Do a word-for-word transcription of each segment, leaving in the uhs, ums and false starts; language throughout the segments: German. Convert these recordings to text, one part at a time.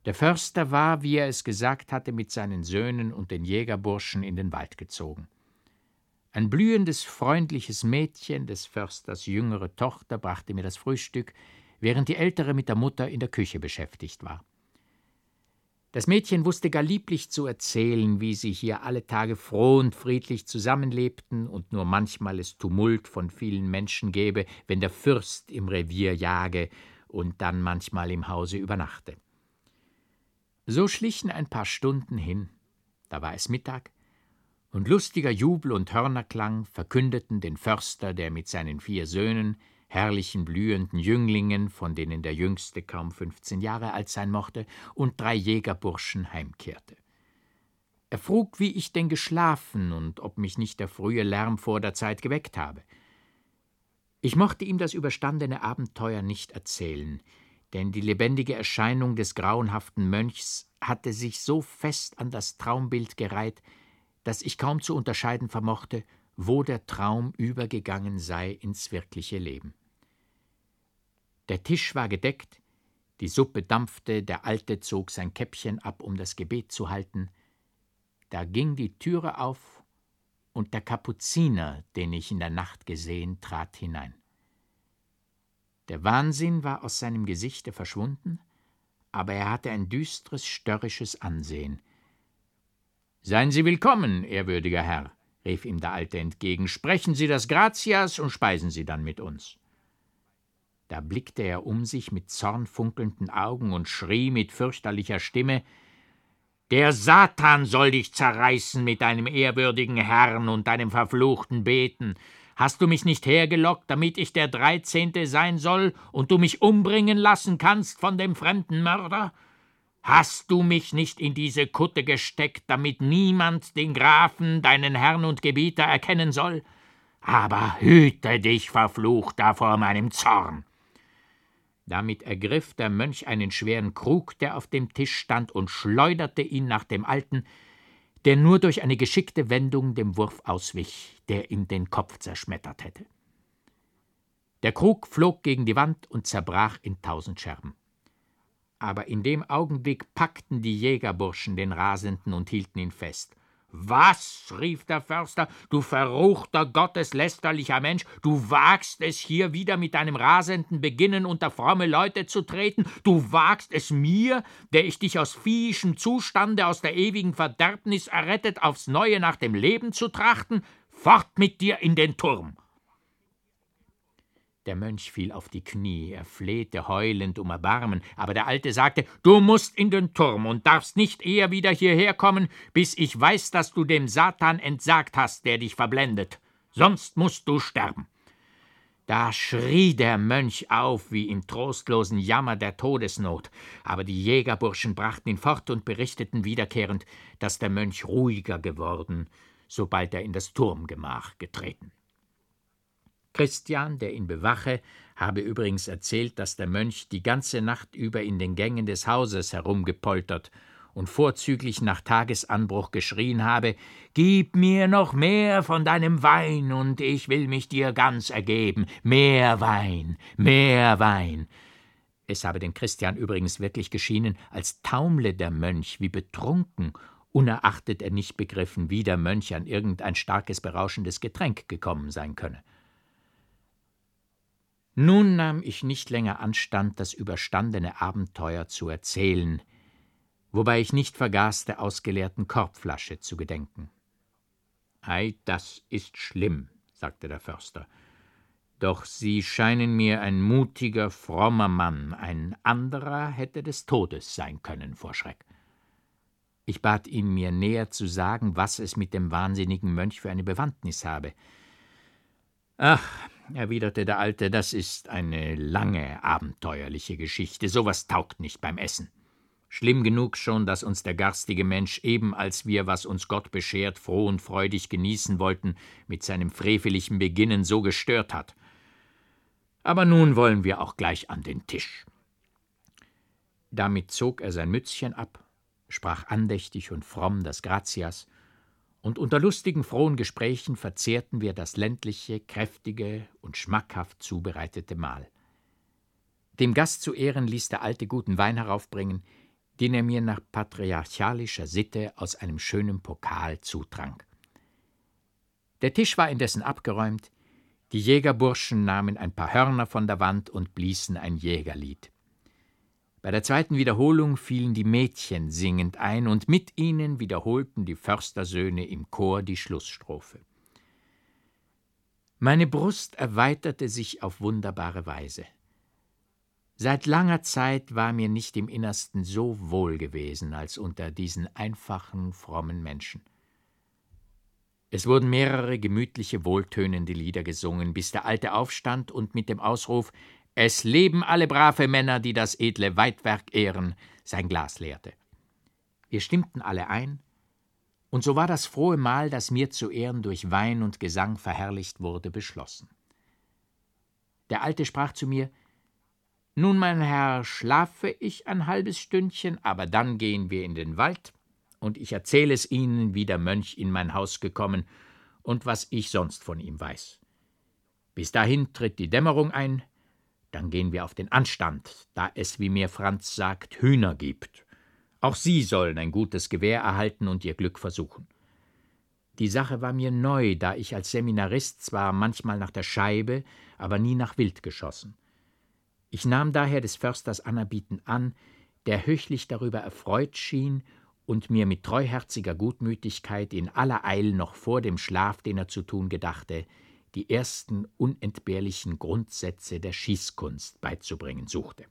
Der Förster war, wie er es gesagt hatte, mit seinen Söhnen und den Jägerburschen in den Wald gezogen. Ein blühendes, freundliches Mädchen, des Försters jüngere Tochter, brachte mir das Frühstück, während die ältere mit der Mutter in der Küche beschäftigt war. Das Mädchen wusste gar lieblich zu erzählen, wie sie hier alle Tage froh und friedlich zusammenlebten und nur manchmal es Tumult von vielen Menschen gäbe, wenn der Fürst im Revier jage und dann manchmal im Hause übernachte. So schlichen ein paar Stunden hin, da war es Mittag, und lustiger Jubel und Hörnerklang verkündeten den Förster, der mit seinen vier Söhnen, herrlichen blühenden Jünglingen, von denen der jüngste kaum fünfzehn Jahre alt sein mochte, und drei Jägerburschen heimkehrte. Er frug, wie ich denn geschlafen und ob mich nicht der frühe Lärm vor der Zeit geweckt habe. Ich mochte ihm das überstandene Abenteuer nicht erzählen, denn die lebendige Erscheinung des grauenhaften Mönchs hatte sich so fest an das Traumbild gereiht, dass ich kaum zu unterscheiden vermochte, wo der Traum übergegangen sei ins wirkliche Leben. Der Tisch war gedeckt, die Suppe dampfte, der Alte zog sein Käppchen ab, um das Gebet zu halten. Da ging die Türe auf, und der Kapuziner, den ich in der Nacht gesehen, trat hinein. Der Wahnsinn war aus seinem Gesichte verschwunden, aber er hatte ein düstres, störrisches Ansehen. »Seien Sie willkommen, ehrwürdiger Herr«, rief ihm der Alte entgegen, »sprechen Sie das Gratias und speisen Sie dann mit uns.« Da blickte er um sich mit zornfunkelnden Augen und schrie mit fürchterlicher Stimme, »Der Satan soll dich zerreißen mit deinem ehrwürdigen Herrn und deinem verfluchten Beten. Hast du mich nicht hergelockt, damit ich der Dreizehnte sein soll und du mich umbringen lassen kannst von dem fremden Mörder? Hast du mich nicht in diese Kutte gesteckt, damit niemand den Grafen, deinen Herrn und Gebieter, erkennen soll? Aber hüte dich, Verfluchter, vor meinem Zorn!« Damit ergriff der Mönch einen schweren Krug, der auf dem Tisch stand, und schleuderte ihn nach dem Alten, der nur durch eine geschickte Wendung dem Wurf auswich, der ihm den Kopf zerschmettert hätte. Der Krug flog gegen die Wand und zerbrach in tausend Scherben. Aber in dem Augenblick packten die Jägerburschen den Rasenden und hielten ihn fest. »Was?« rief der Förster, »du verruchter, gotteslästerlicher Mensch, du wagst es, hier wieder mit deinem rasenden Beginnen unter fromme Leute zu treten? Du wagst es mir, der ich dich aus viehischem Zustande, aus der ewigen Verderbnis errettet, aufs Neue nach dem Leben zu trachten? Fort mit dir in den Turm!« Der Mönch fiel auf die Knie, er flehte heulend um Erbarmen, aber der Alte sagte, »Du musst in den Turm und darfst nicht eher wieder hierher kommen, bis ich weiß, dass du dem Satan entsagt hast, der dich verblendet. Sonst musst du sterben.« Da schrie der Mönch auf, wie im trostlosen Jammer der Todesnot, aber die Jägerburschen brachten ihn fort und berichteten wiederkehrend, dass der Mönch ruhiger geworden, sobald er in das Turmgemach getreten. Christian, der ihn bewache, habe übrigens erzählt, dass der Mönch die ganze Nacht über in den Gängen des Hauses herumgepoltert und vorzüglich nach Tagesanbruch geschrien habe, »Gib mir noch mehr von deinem Wein, und ich will mich dir ganz ergeben. Mehr Wein, mehr Wein.« Es habe dem Christian übrigens wirklich geschienen, als taumle der Mönch wie betrunken, unerachtet er nicht begriffen, wie der Mönch an irgendein starkes, berauschendes Getränk gekommen sein könne. Nun nahm ich nicht länger Anstand, das überstandene Abenteuer zu erzählen, wobei ich nicht vergaß, der ausgeleerten Korbflasche zu gedenken. »Ei, das ist schlimm«, sagte der Förster, »doch Sie scheinen mir ein mutiger, frommer Mann, ein anderer hätte des Todes sein können vor Schreck.« Ich bat ihn, mir näher zu sagen, was es mit dem wahnsinnigen Mönch für eine Bewandtnis habe. »Ach«, erwiderte der Alte, »das ist eine lange, abenteuerliche Geschichte. Sowas taugt nicht beim Essen. Schlimm genug schon, dass uns der garstige Mensch, eben als wir, was uns Gott beschert, froh und freudig genießen wollten, mit seinem freveligen Beginnen so gestört hat. Aber nun wollen wir auch gleich an den Tisch.« Damit zog er sein Mützchen ab, sprach andächtig und fromm das Gratias, und unter lustigen, frohen Gesprächen verzehrten wir das ländliche, kräftige und schmackhaft zubereitete Mahl. Dem Gast zu Ehren ließ der Alte guten Wein heraufbringen, den er mir nach patriarchalischer Sitte aus einem schönen Pokal zutrank. Der Tisch war indessen abgeräumt, die Jägerburschen nahmen ein paar Hörner von der Wand und bliesen ein Jägerlied. Bei der zweiten Wiederholung fielen die Mädchen singend ein, und mit ihnen wiederholten die Förstersöhne im Chor die Schlussstrophe. Meine Brust erweiterte sich auf wunderbare Weise. Seit langer Zeit war mir nicht im Innersten so wohl gewesen als unter diesen einfachen, frommen Menschen. Es wurden mehrere gemütliche, wohltönende Lieder gesungen, bis der Alte aufstand und mit dem Ausruf »Es leben alle brave Männer, die das edle Weidwerk ehren«, sein Glas leerte. Wir stimmten alle ein, und so war das frohe Mahl, das mir zu Ehren durch Wein und Gesang verherrlicht wurde, beschlossen. Der Alte sprach zu mir: »Nun, mein Herr, schlafe ich ein halbes Stündchen, aber dann gehen wir in den Wald, und ich erzähle es Ihnen, wie der Mönch in mein Haus gekommen und was ich sonst von ihm weiß. Bis dahin tritt die Dämmerung ein, dann gehen wir auf den Anstand, da es, wie mir Franz sagt, Hühner gibt. Auch Sie sollen ein gutes Gewehr erhalten und Ihr Glück versuchen.« Die Sache war mir neu, da ich als Seminarist zwar manchmal nach der Scheibe, aber nie nach Wild geschossen. Ich nahm daher des Försters Anerbieten an, der höchlich darüber erfreut schien und mir mit treuherziger Gutmütigkeit in aller Eil noch vor dem Schlaf, den er zu tun gedachte, die ersten unentbehrlichen Grundsätze der Schießkunst beizubringen suchte.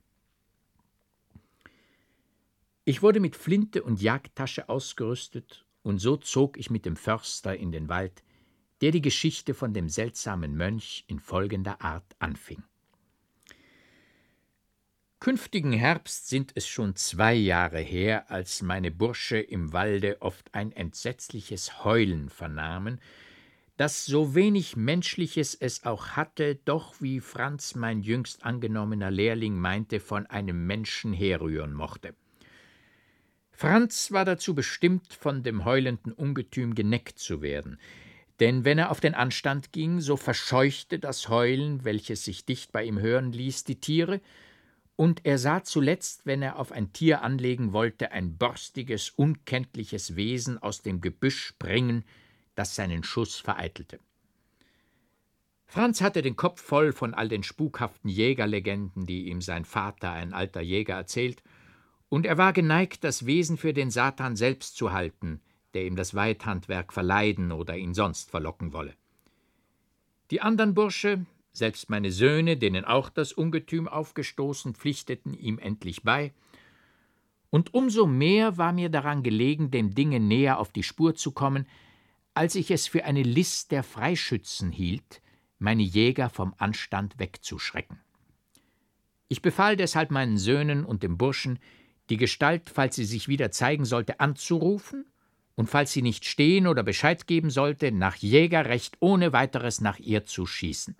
Ich wurde mit Flinte und Jagdtasche ausgerüstet, und so zog ich mit dem Förster in den Wald, der die Geschichte von dem seltsamen Mönch in folgender Art anfing. Künftigen Herbst sind es schon zwei Jahre her, als meine Bursche im Walde oft ein entsetzliches Heulen vernahmen, das so wenig Menschliches es auch hatte, doch, wie Franz, mein jüngst angenommener Lehrling, meinte, von einem Menschen herrühren mochte. Franz war dazu bestimmt, von dem heulenden Ungetüm geneckt zu werden, denn wenn er auf den Anstand ging, so verscheuchte das Heulen, welches sich dicht bei ihm hören ließ, die Tiere, und er sah zuletzt, wenn er auf ein Tier anlegen wollte, ein borstiges, unkenntliches Wesen aus dem Gebüsch springen, das seinen Schuss vereitelte. Franz hatte den Kopf voll von all den spukhaften Jägerlegenden, die ihm sein Vater, ein alter Jäger, erzählt, und er war geneigt, das Wesen für den Satan selbst zu halten, der ihm das Weidhandwerk verleiden oder ihn sonst verlocken wolle. Die andern Bursche, selbst meine Söhne, denen auch das Ungetüm aufgestoßen, pflichteten ihm endlich bei, und umso mehr war mir daran gelegen, dem Dinge näher auf die Spur zu kommen, als ich es für eine List der Freischützen hielt, meine Jäger vom Anstand wegzuschrecken. Ich befahl deshalb meinen Söhnen und dem Burschen, die Gestalt, falls sie sich wieder zeigen sollte, anzurufen, und falls sie nicht stehen oder Bescheid geben sollte, nach Jägerrecht ohne weiteres nach ihr zu schießen.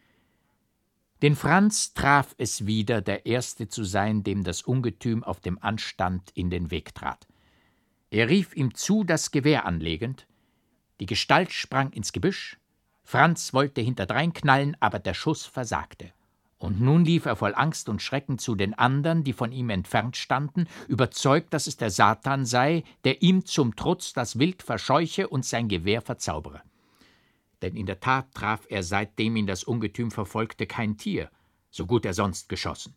Den Franz traf es wieder, der Erste zu sein, dem das Ungetüm auf dem Anstand in den Weg trat. Er rief ihm zu, das Gewehr anlegend. Die Gestalt sprang ins Gebüsch. Franz wollte hinterdrein knallen, aber der Schuss versagte. Und nun lief er voll Angst und Schrecken zu den anderen, die von ihm entfernt standen, überzeugt, dass es der Satan sei, der ihm zum Trutz das Wild verscheuche und sein Gewehr verzaubere. Denn in der Tat traf er, seitdem ihn das Ungetüm verfolgte, kein Tier, so gut er sonst geschossen.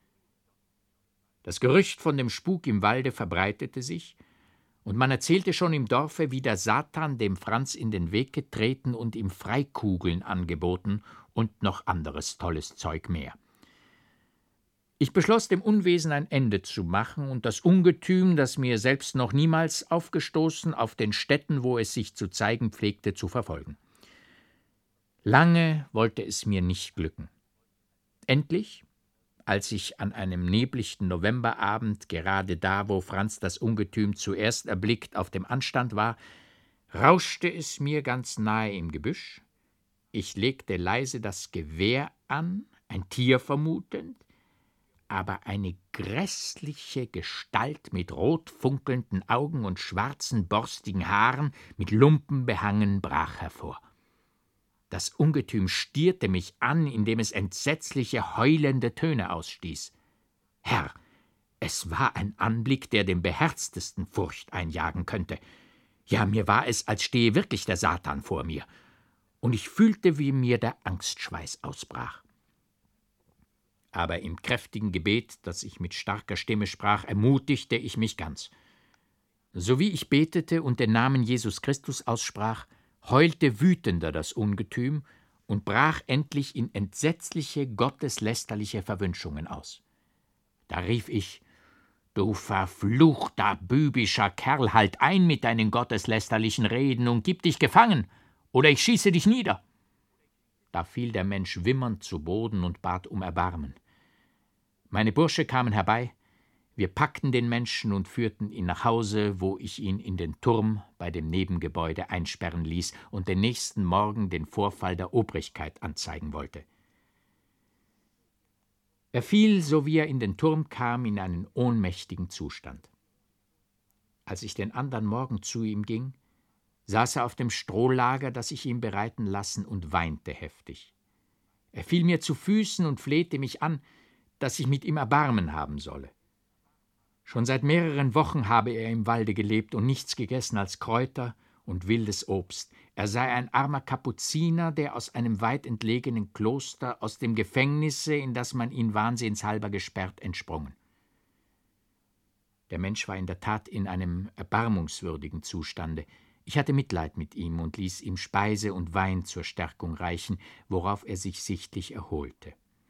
Das Gerücht von dem Spuk im Walde verbreitete sich, und man erzählte schon im Dorfe, wie der Satan dem Franz in den Weg getreten und ihm Freikugeln angeboten und noch anderes tolles Zeug mehr. Ich beschloss, dem Unwesen ein Ende zu machen und das Ungetüm, das mir selbst noch niemals aufgestoßen, auf den Städten, wo es sich zu zeigen pflegte, zu verfolgen. Lange wollte es mir nicht glücken. Endlich, als ich an einem neblichten Novemberabend, gerade da, wo Franz das Ungetüm zuerst erblickt, auf dem Anstand war, rauschte es mir ganz nahe im Gebüsch. Ich legte leise das Gewehr an, ein Tier vermutend, aber eine grässliche Gestalt mit rot funkelnden Augen und schwarzen, borstigen Haaren, mit Lumpen behangen, brach hervor. Das Ungetüm stierte mich an, indem es entsetzliche, heulende Töne ausstieß. Herr, Es war ein Anblick, der dem Beherztesten Furcht einjagen könnte. Ja, mir war es, als stehe wirklich der Satan vor mir. Und ich fühlte, wie mir der Angstschweiß ausbrach. Aber im kräftigen Gebet, das ich mit starker Stimme sprach, ermutigte ich mich ganz. So wie ich betete und den Namen Jesus Christus aussprach, heulte wütender das Ungetüm und brach endlich in entsetzliche, gotteslästerliche Verwünschungen aus. Da rief ich: »Du verfluchter, bübischer Kerl, halt ein mit deinen gotteslästerlichen Reden und gib dich gefangen, oder ich schieße dich nieder!« Da fiel der Mensch wimmernd zu Boden und bat um Erbarmen. Meine Bursche kamen herbei, wir packten den Menschen und führten ihn nach Hause, wo ich ihn in den Turm bei dem Nebengebäude einsperren ließ und den nächsten Morgen den Vorfall der Obrigkeit anzeigen wollte. Er fiel, so wie er in den Turm kam, in einen ohnmächtigen Zustand. Als ich den andern Morgen zu ihm ging, saß er auf dem Strohlager, das ich ihm bereiten lassen, und weinte heftig. Er fiel mir zu Füßen und flehte mich an, dass ich mit ihm Erbarmen haben solle. Schon seit mehreren Wochen habe er im Walde gelebt und nichts gegessen als Kräuter und wildes Obst. Er sei ein armer Kapuziner, der aus einem weit entlegenen Kloster, aus dem Gefängnisse, in das man ihn wahnsinnshalber gesperrt, entsprungen. Der Mensch war in der Tat in einem erbarmungswürdigen Zustande. Ich hatte Mitleid mit ihm und ließ ihm Speise und Wein zur Stärkung reichen, worauf er sich sichtlich erholte.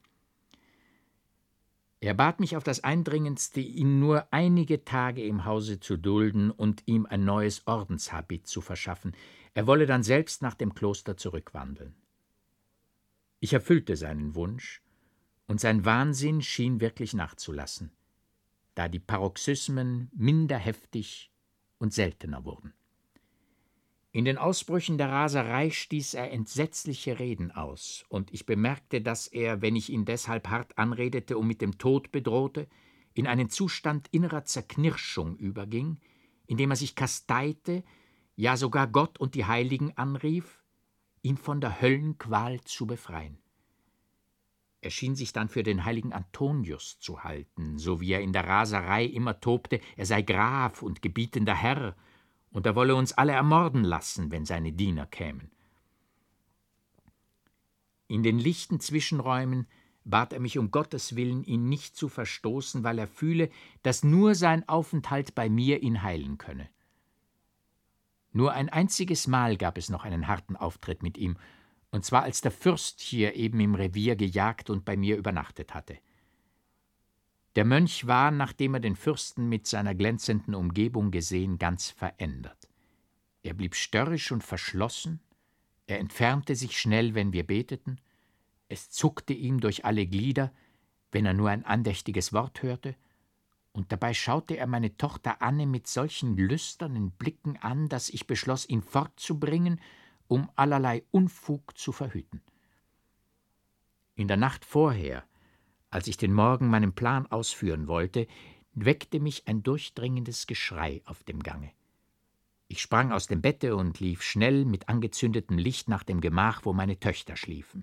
Er bat mich auf das Eindringendste, ihn nur einige Tage im Hause zu dulden und ihm ein neues Ordenshabit zu verschaffen. Er wolle dann selbst nach dem Kloster zurückwandeln. Ich erfüllte seinen Wunsch, und sein Wahnsinn schien wirklich nachzulassen, da die Paroxysmen minder heftig und seltener wurden. In den Ausbrüchen der Raserei stieß er entsetzliche Reden aus, und ich bemerkte, dass er, wenn ich ihn deshalb hart anredete und mit dem Tod bedrohte, in einen Zustand innerer Zerknirschung überging, indem er sich kasteite, ja sogar Gott und die Heiligen anrief, ihn von der Höllenqual zu befreien. Er schien sich dann für den heiligen Antonius zu halten, so wie er in der Raserei immer tobte, er sei Graf und gebietender Herr, und er wolle uns alle ermorden lassen, wenn seine Diener kämen. In den lichten Zwischenräumen bat er mich um Gottes Willen, ihn nicht zu verstoßen, weil er fühle, dass nur sein Aufenthalt bei mir ihn heilen könne. Nur ein einziges Mal gab es noch einen harten Auftritt mit ihm, und zwar als der Fürst hier eben im Revier gejagt und bei mir übernachtet hatte. Der Mönch war, nachdem er den Fürsten mit seiner glänzenden Umgebung gesehen, ganz verändert. Er blieb störrisch und verschlossen, er entfernte sich schnell, wenn wir beteten, es zuckte ihm durch alle Glieder, wenn er nur ein andächtiges Wort hörte, und dabei schaute er meine Tochter Anne mit solchen lüsternen Blicken an, dass ich beschloss, ihn fortzubringen, um allerlei Unfug zu verhüten. In der Nacht vorher, als ich den Morgen meinen Plan ausführen wollte, weckte mich ein durchdringendes Geschrei auf dem Gange. Ich sprang aus dem Bette und lief schnell mit angezündetem Licht nach dem Gemach, wo meine Töchter schliefen.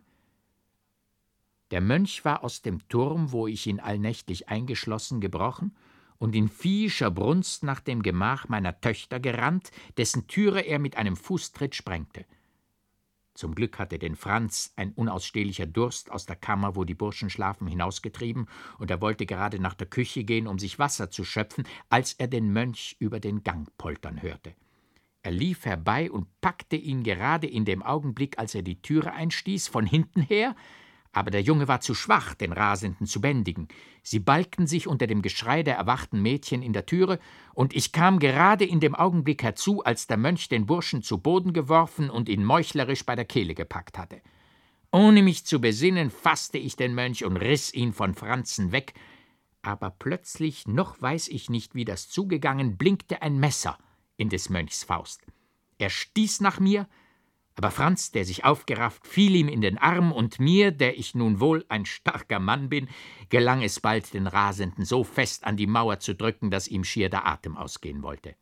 Der Mönch war aus dem Turm, wo ich ihn allnächtlich eingeschlossen, gebrochen und in viehischer Brunst nach dem Gemach meiner Töchter gerannt, dessen Türe er mit einem Fußtritt sprengte. Zum Glück hatte den Franz ein unausstehlicher Durst aus der Kammer, wo die Burschen schlafen, hinausgetrieben, und er wollte gerade nach der Küche gehen, um sich Wasser zu schöpfen, als er den Mönch über den Gang poltern hörte. Er lief herbei und packte ihn gerade in dem Augenblick, als er die Türe einstieß, von hinten her, aber der Junge war zu schwach, den Rasenden zu bändigen. Sie balgten sich unter dem Geschrei der erwachten Mädchen in der Türe, und ich kam gerade in dem Augenblick herzu, als der Mönch den Burschen zu Boden geworfen und ihn meuchlerisch bei der Kehle gepackt hatte. Ohne mich zu besinnen, faßte ich den Mönch und riss ihn von Franzen weg, aber plötzlich, noch weiß ich nicht, wie das zugegangen, blinkte ein Messer in des Mönchs Faust. Er stieß nach mir, aber Franz, der sich aufgerafft, fiel ihm in den Arm, und mir, der ich nun wohl ein starker Mann bin, gelang es bald, den Rasenden so fest an die Mauer zu drücken, dass ihm schier der Atem ausgehen wollte.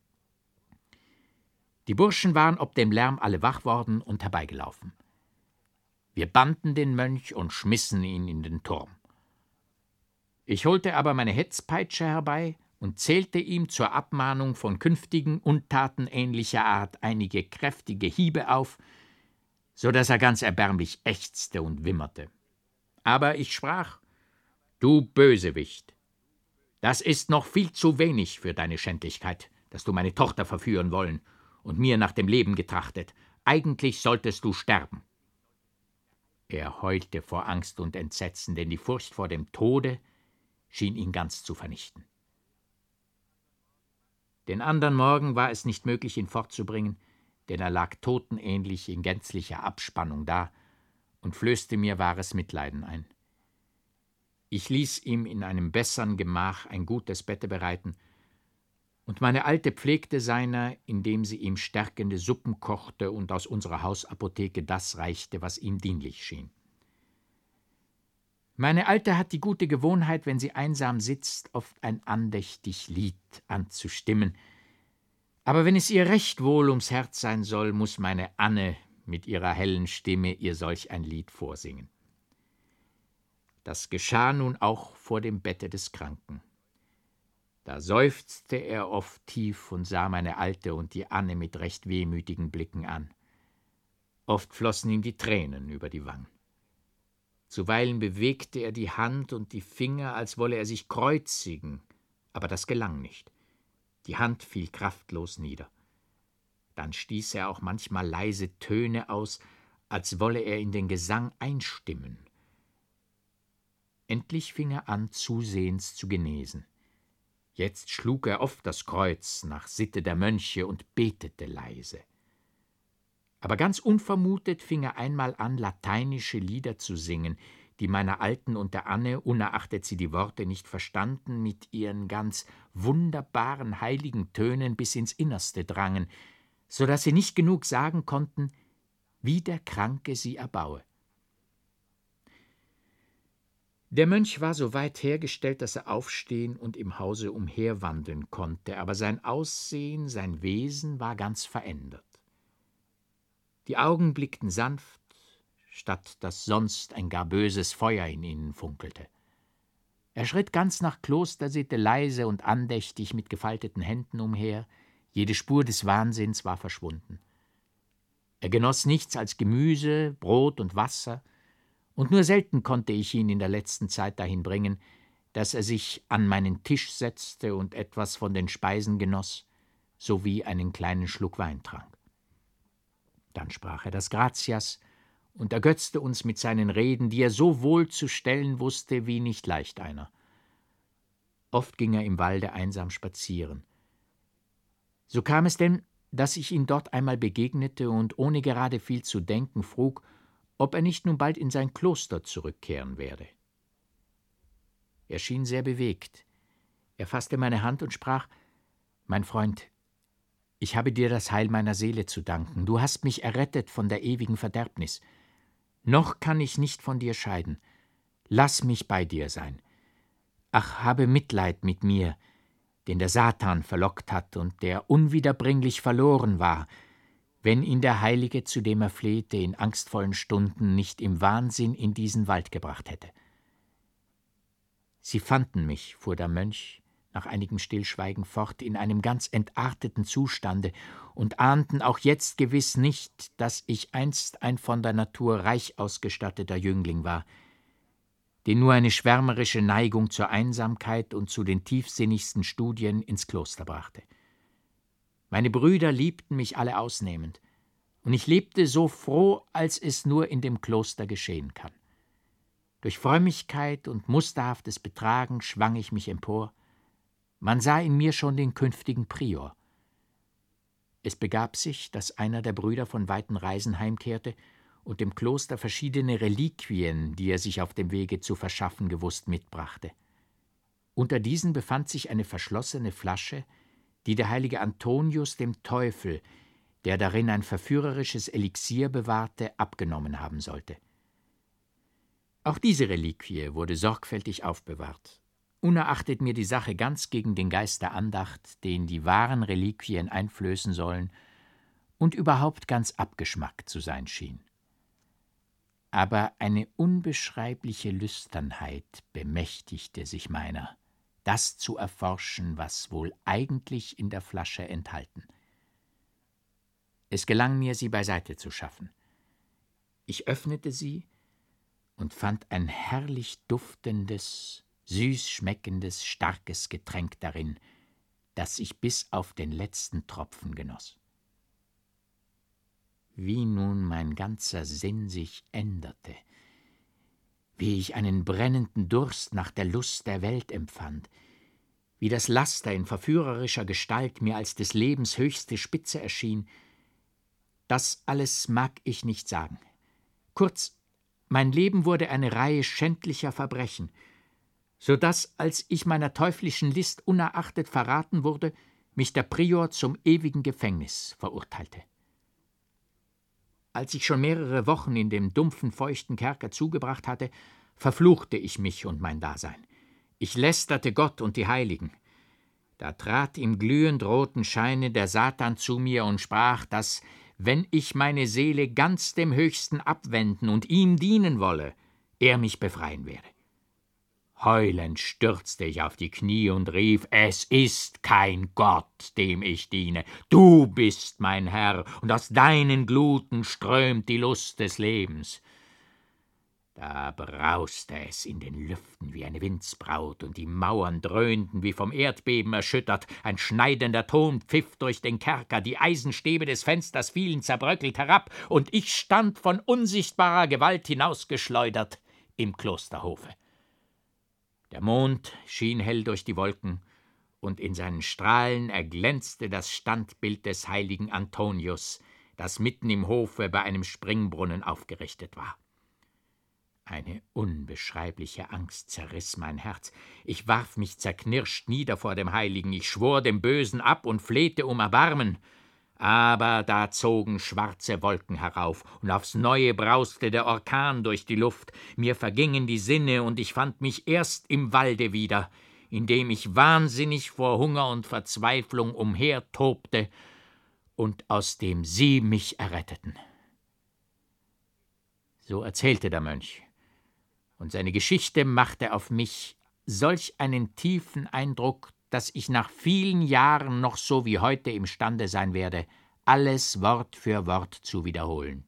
Die Burschen waren ob dem Lärm alle wach worden und herbeigelaufen. Wir banden den Mönch und schmissen ihn in den Turm. Ich holte aber meine Hetzpeitsche herbei und zählte ihm zur Abmahnung von künftigen Untaten ähnlicher Art einige kräftige Hiebe auf, so daß er ganz erbärmlich ächzte und wimmerte. Aber ich sprach: »Du Bösewicht, das ist noch viel zu wenig für deine Schändlichkeit, dass du meine Tochter verführen wollen und mir nach dem Leben getrachtet. Eigentlich solltest du sterben.« Er heulte vor Angst und Entsetzen, denn die Furcht vor dem Tode schien ihn ganz zu vernichten. Den andern Morgen war es nicht möglich, ihn fortzubringen, denn er lag totenähnlich in gänzlicher Abspannung da und flößte mir wahres Mitleiden ein. Ich ließ ihm in einem bessern Gemach ein gutes Bette bereiten, und meine Alte pflegte seiner, indem sie ihm stärkende Suppen kochte und aus unserer Hausapotheke das reichte, was ihm dienlich schien. Meine Alte hat die gute Gewohnheit, wenn sie einsam sitzt, oft ein andächtig Lied anzustimmen. Aber wenn es ihr recht wohl ums Herz sein soll, muß meine Anne mit ihrer hellen Stimme ihr solch ein Lied vorsingen. Das geschah nun auch vor dem Bette des Kranken. Da seufzte er oft tief und sah meine Alte und die Anne mit recht wehmütigen Blicken an. Oft flossen ihm die Tränen über die Wangen. Zuweilen bewegte er die Hand und die Finger, als wolle er sich kreuzigen, aber das gelang nicht. Die Hand fiel kraftlos nieder. Dann stieß er auch manchmal leise Töne aus, als wolle er in den Gesang einstimmen. Endlich fing er an, zusehends zu genesen. Jetzt schlug er oft das Kreuz nach Sitte der Mönche und betete leise. Aber ganz unvermutet fing er einmal an, lateinische Lieder zu singen, die meiner Alten und der Anne, unerachtet sie die Worte nicht verstanden, mit ihren ganz wunderbaren, heiligen Tönen bis ins Innerste drangen, so daß sie nicht genug sagen konnten, wie der Kranke sie erbaue. Der Mönch war so weit hergestellt, dass er aufstehen und im Hause umherwandeln konnte, aber sein Aussehen, sein Wesen war ganz verändert. Die Augen blickten sanft, statt dass sonst ein gar böses Feuer in ihnen funkelte. Er schritt ganz nach Klostersitte leise und andächtig mit gefalteten Händen umher, jede Spur des Wahnsinns war verschwunden. Er genoss nichts als Gemüse, Brot und Wasser, und nur selten konnte ich ihn in der letzten Zeit dahin bringen, dass er sich an meinen Tisch setzte und etwas von den Speisen genoss, sowie einen kleinen Schluck Wein trank. Dann sprach er das Gratias und ergötzte uns mit seinen Reden, die er so wohl zu stellen wusste wie nicht leicht einer. Oft ging er im Walde einsam spazieren. So kam es denn, dass ich ihn dort einmal begegnete und ohne gerade viel zu denken frug, ob er nicht nun bald in sein Kloster zurückkehren werde. Er schien sehr bewegt. Er fasste meine Hand und sprach: »Mein Freund, ich habe dir das Heil meiner Seele zu danken. Du hast mich errettet von der ewigen Verderbnis. Noch kann ich nicht von dir scheiden. Lass mich bei dir sein. Ach, habe Mitleid mit mir, den der Satan verlockt hat und der unwiederbringlich verloren war, wenn ihn der Heilige, zu dem er flehte, in angstvollen Stunden nicht im Wahnsinn in diesen Wald gebracht hätte.« »Sie fanden mich«, fuhr der Mönch nach einigem Stillschweigen fort, »in einem ganz entarteten Zustande und ahnten auch jetzt gewiss nicht, dass ich einst ein von der Natur reich ausgestatteter Jüngling war, den nur eine schwärmerische Neigung zur Einsamkeit und zu den tiefsinnigsten Studien ins Kloster brachte. Meine Brüder liebten mich alle ausnehmend, und ich lebte so froh, als es nur in dem Kloster geschehen kann. Durch Frömmigkeit und musterhaftes Betragen schwang ich mich empor. Man sah in mir schon den künftigen Prior. Es begab sich, dass einer der Brüder von weiten Reisen heimkehrte und dem Kloster verschiedene Reliquien, die er sich auf dem Wege zu verschaffen gewusst, mitbrachte. Unter diesen befand sich eine verschlossene Flasche, die der heilige Antonius dem Teufel, der darin ein verführerisches Elixier bewahrte, abgenommen haben sollte. Auch diese Reliquie wurde sorgfältig aufbewahrt, unerachtet mir die Sache ganz gegen den Geist der Andacht, den die wahren Reliquien einflößen sollen, und überhaupt ganz abgeschmackt zu sein schien. Aber eine unbeschreibliche Lüsternheit bemächtigte sich meiner, das zu erforschen, was wohl eigentlich in der Flasche enthalten. Es gelang mir, sie beiseite zu schaffen. Ich öffnete sie und fand ein herrlich duftendes, süß schmeckendes, starkes Getränk darin, das ich bis auf den letzten Tropfen genoss. Wie nun mein ganzer Sinn sich änderte, wie ich einen brennenden Durst nach der Lust der Welt empfand, wie das Laster in verführerischer Gestalt mir als des Lebens höchste Spitze erschien, das alles mag ich nicht sagen. Kurz, mein Leben wurde eine Reihe schändlicher Verbrechen, so daß, als ich meiner teuflischen List unerachtet verraten wurde, mich der Prior zum ewigen Gefängnis verurteilte. Als ich schon mehrere Wochen in dem dumpfen, feuchten Kerker zugebracht hatte, verfluchte ich mich und mein Dasein. Ich lästerte Gott und die Heiligen. Da trat im glühend roten Scheine der Satan zu mir und sprach, dass, wenn ich meine Seele ganz dem Höchsten abwenden und ihm dienen wolle, er mich befreien werde. Heulend stürzte ich auf die Knie und rief, es ist kein Gott, dem ich diene. Du bist mein Herr, und aus deinen Gluten strömt die Lust des Lebens. Da brauste es in den Lüften wie eine Windsbraut, und die Mauern dröhnten wie vom Erdbeben erschüttert. Ein schneidender Ton pfiff durch den Kerker, die Eisenstäbe des Fensters fielen zerbröckelt herab, und ich stand von unsichtbarer Gewalt hinausgeschleudert im Klosterhofe. Der Mond schien hell durch die Wolken, und in seinen Strahlen erglänzte das Standbild des heiligen Antonius, das mitten im Hofe bei einem Springbrunnen aufgerichtet war. Eine unbeschreibliche Angst zerriss mein Herz. Ich warf mich zerknirscht nieder vor dem Heiligen, ich schwor dem Bösen ab und flehte um Erbarmen. Aber da zogen schwarze Wolken herauf, und aufs Neue brauste der Orkan durch die Luft. Mir vergingen die Sinne, und ich fand mich erst im Walde wieder, in dem ich wahnsinnig vor Hunger und Verzweiflung umhertobte und aus dem Sie mich erretteten. So erzählte der Mönch, und seine Geschichte machte auf mich solch einen tiefen Eindruck, dass ich nach vielen Jahren noch so wie heute imstande sein werde, alles Wort für Wort zu wiederholen.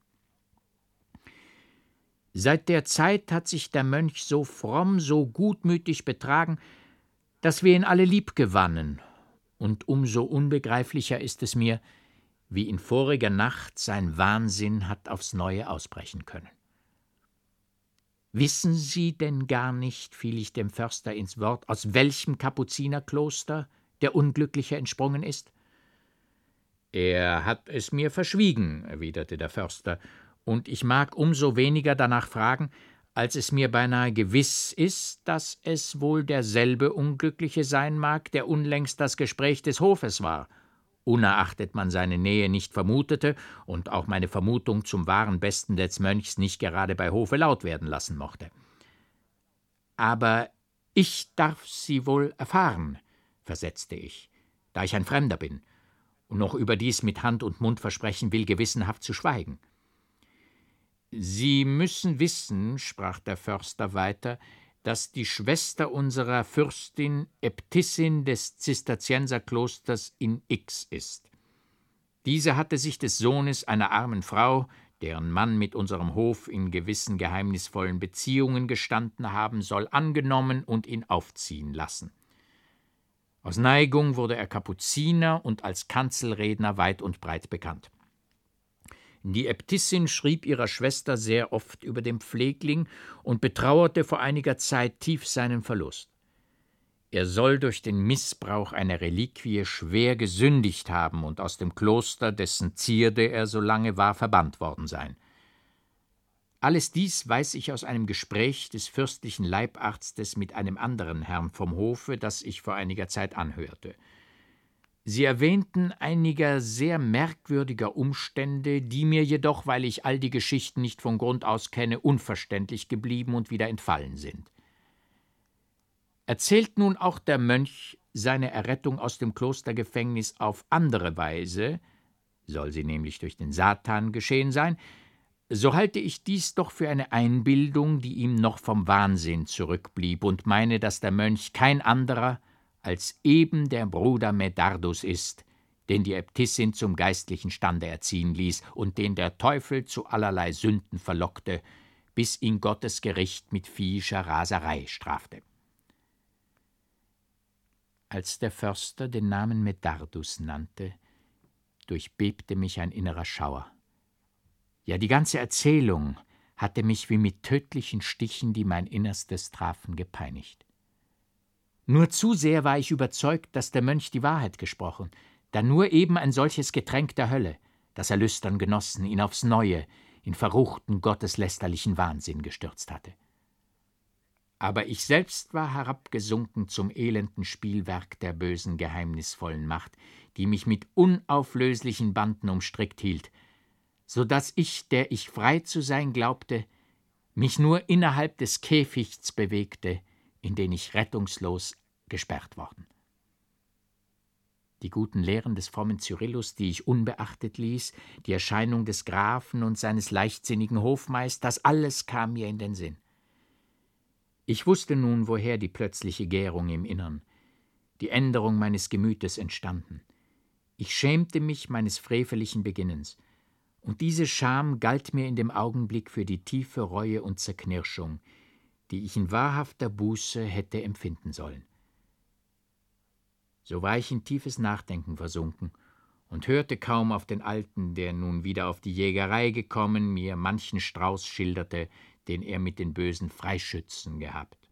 Seit der Zeit hat sich der Mönch so fromm, so gutmütig betragen, dass wir ihn alle liebgewannen, und umso unbegreiflicher ist es mir, wie in voriger Nacht sein Wahnsinn hat aufs Neue ausbrechen können. »Wissen Sie denn gar nicht«, fiel ich dem Förster ins Wort, »aus welchem Kapuzinerkloster der Unglückliche entsprungen ist?« »Er hat es mir verschwiegen«, erwiderte der Förster, »und ich mag umso weniger danach fragen, als es mir beinahe gewiss ist, dass es wohl derselbe Unglückliche sein mag, der unlängst das Gespräch des Hofes war, unerachtet man seine Nähe nicht vermutete und auch meine Vermutung zum wahren Besten des Mönchs nicht gerade bei Hofe laut werden lassen mochte. »Aber ich darf sie wohl erfahren«, versetzte ich, »da ich ein Fremder bin und noch überdies mit Hand und Mund versprechen will, gewissenhaft zu schweigen.« »Sie müssen wissen«, sprach der Förster weiter, »dass die Schwester unserer Fürstin Äbtissin des Zisterzienserklosters in X ist. Diese hatte sich des Sohnes einer armen Frau, deren Mann mit unserem Hof in gewissen geheimnisvollen Beziehungen gestanden haben soll, angenommen und ihn aufziehen lassen. Aus Neigung wurde er Kapuziner und als Kanzelredner weit und breit bekannt. Die Äbtissin schrieb ihrer Schwester sehr oft über den Pflegling und betrauerte vor einiger Zeit tief seinen Verlust. Er soll durch den Missbrauch einer Reliquie schwer gesündigt haben und aus dem Kloster, dessen Zierde er so lange war, verbannt worden sein. Alles dies weiß ich aus einem Gespräch des fürstlichen Leibarztes mit einem anderen Herrn vom Hofe, das ich vor einiger Zeit anhörte. Sie erwähnten einiger sehr merkwürdiger Umstände, die mir jedoch, weil ich all die Geschichten nicht von Grund aus kenne, unverständlich geblieben und wieder entfallen sind. Erzählt nun auch der Mönch seine Errettung aus dem Klostergefängnis auf andere Weise, soll sie nämlich durch den Satan geschehen sein, So halte ich dies doch für eine Einbildung, die ihm noch vom Wahnsinn zurückblieb, und meine, dass der Mönch kein anderer als eben der Bruder Medardus ist, den die Äbtissin zum geistlichen Stande erziehen ließ und den der Teufel zu allerlei Sünden verlockte, bis ihn Gottes Gericht mit viehischer Raserei strafte. Als der Förster den Namen Medardus nannte, durchbebte mich ein innerer Schauer. Ja, die ganze Erzählung hatte mich wie mit tödlichen Stichen, die mein Innerstes trafen, gepeinigt. Nur zu sehr war ich überzeugt, dass der Mönch die Wahrheit gesprochen, da nur eben ein solches Getränk der Hölle, das er lüstern genossen, ihn aufs Neue in verruchten, gotteslästerlichen Wahnsinn gestürzt hatte. Aber ich selbst war herabgesunken zum elenden Spielwerk der bösen, geheimnisvollen Macht, die mich mit unauflöslichen Banden umstrickt hielt, so daß ich, der ich frei zu sein glaubte, mich nur innerhalb des Käfichts bewegte, in den ich rettungslos gesperrt worden. Die guten Lehren des frommen Cyrillus, die ich unbeachtet ließ, die Erscheinung des Grafen und seines leichtsinnigen Hofmeisters, alles kam mir in den Sinn. Ich wusste nun, woher die plötzliche Gärung im Innern, die Änderung meines Gemütes entstanden. Ich schämte mich meines frevelichen Beginnens, und diese Scham galt mir in dem Augenblick für die tiefe Reue und Zerknirschung, die ich in wahrhafter Buße hätte empfinden sollen. So war ich in tiefes Nachdenken versunken und hörte kaum auf den Alten, der nun wieder auf die Jägerei gekommen, mir manchen Strauß schilderte, den er mit den bösen Freischützen gehabt.